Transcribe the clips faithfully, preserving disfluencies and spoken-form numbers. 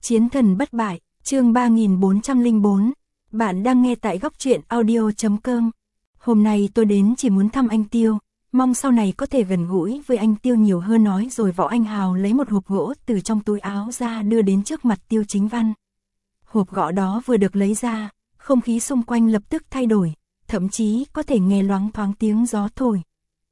Chiến thần bất bại, chương ba nghìn bốn trăm lẻ bốn. Bạn đang nghe tại góc truyện audio chấm com. Hôm nay tôi đến chỉ muốn thăm anh Tiêu, mong sau này có thể gần gũi với anh Tiêu nhiều hơn, nói rồi Võ Anh Hào lấy một hộp gỗ từ trong túi áo ra đưa đến trước mặt Tiêu Chính Văn. Hộp gỗ đó vừa được lấy ra, không khí xung quanh lập tức thay đổi, thậm chí có thể nghe loáng thoáng tiếng gió thổi.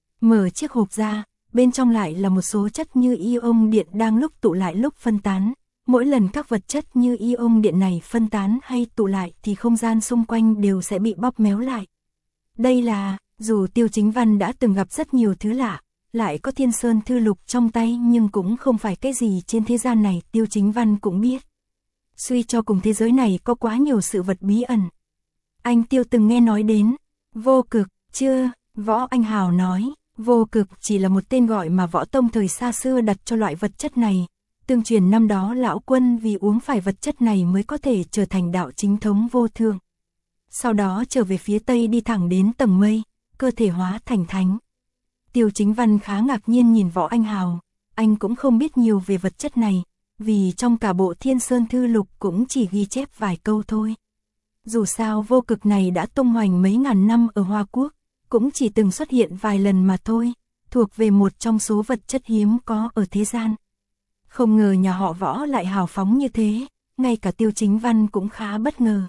Mở chiếc hộp ra, bên trong lại là một số chất như ion điện đang lúc tụ lại lúc phân tán. Mỗi lần các vật chất như ion điện này phân tán hay tụ lại thì không gian xung quanh đều sẽ bị bóp méo lại. Đây là, dù Tiêu Chính Văn đã từng gặp rất nhiều thứ lạ, lại có Thiên Sơn Thư Lục trong tay, nhưng cũng không phải cái gì trên thế gian này Tiêu Chính Văn cũng biết. Suy cho cùng thế giới này có quá nhiều sự vật bí ẩn. Anh Tiêu từng nghe nói đến vô cực, chưa? Võ Anh Hào nói, vô cực chỉ là một tên gọi mà võ tông thời xa xưa đặt cho loại vật chất này. Tương truyền năm đó lão quân vì uống phải vật chất này mới có thể trở thành đạo chính thống vô thượng. Sau đó trở về phía Tây đi thẳng đến tầng mây, cơ thể hóa thành thánh. Tiêu Chính Văn khá ngạc nhiên nhìn Võ Anh Hào, anh cũng không biết nhiều về vật chất này, vì trong cả bộ Thiên Sơn Thư Lục cũng chỉ ghi chép vài câu thôi. Dù sao vô cực này đã tung hoành mấy ngàn năm ở Hoa Quốc, cũng chỉ từng xuất hiện vài lần mà thôi, thuộc về một trong số vật chất hiếm có ở thế gian. Không ngờ nhà họ Võ lại hào phóng như thế, ngay cả Tiêu Chính Văn cũng khá bất ngờ.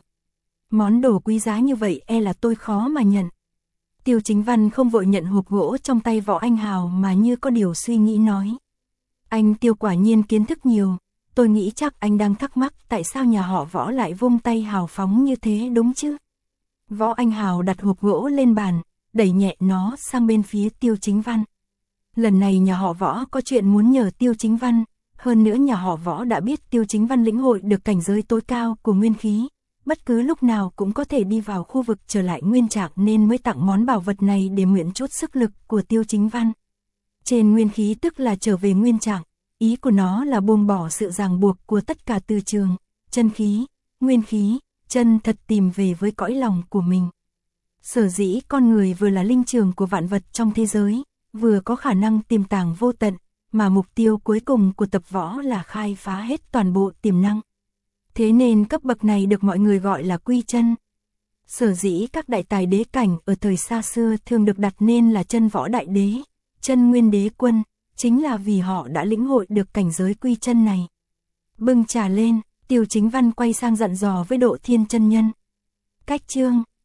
Món đồ quý giá như vậy e là tôi khó mà nhận. Tiêu Chính Văn không vội nhận hộp gỗ trong tay Võ Anh Hào mà như có điều suy nghĩ nói. Anh Tiêu quả nhiên kiến thức nhiều, tôi nghĩ chắc anh đang thắc mắc tại sao nhà họ Võ lại vung tay hào phóng như thế đúng chứ? Võ Anh Hào đặt hộp gỗ lên bàn, đẩy nhẹ nó sang bên phía Tiêu Chính Văn. Lần này nhà họ Võ có chuyện muốn nhờ Tiêu Chính Văn. Hơn nữa nhà họ Võ đã biết Tiêu Chính Văn lĩnh hội được cảnh giới tối cao của nguyên khí, bất cứ lúc nào cũng có thể đi vào khu vực trở lại nguyên trạng, nên mới tặng món bảo vật này để mượn chút sức lực của Tiêu Chính Văn. Trên nguyên khí tức là trở về nguyên trạng, ý của nó là buông bỏ sự ràng buộc của tất cả từ trường, chân khí, nguyên khí, chân thật tìm về với cõi lòng của mình. Sở dĩ con người vừa là linh trường của vạn vật trong thế giới, vừa có khả năng tiềm tàng vô tận, mà mục tiêu cuối cùng của tập võ là khai phá hết toàn bộ tiềm năng. Thế nên cấp bậc này được mọi người gọi là quy chân. Sở dĩ các đại tài đế cảnh ở thời xa xưa thường được đặt nên là chân võ đại đế, chân nguyên đế quân, chính là vì họ đã lĩnh hội được cảnh giới quy chân này. Bưng trà lên, Tiêu Chính Văn quay sang dặn dò với Độ Thiên chân nhân. Cách chương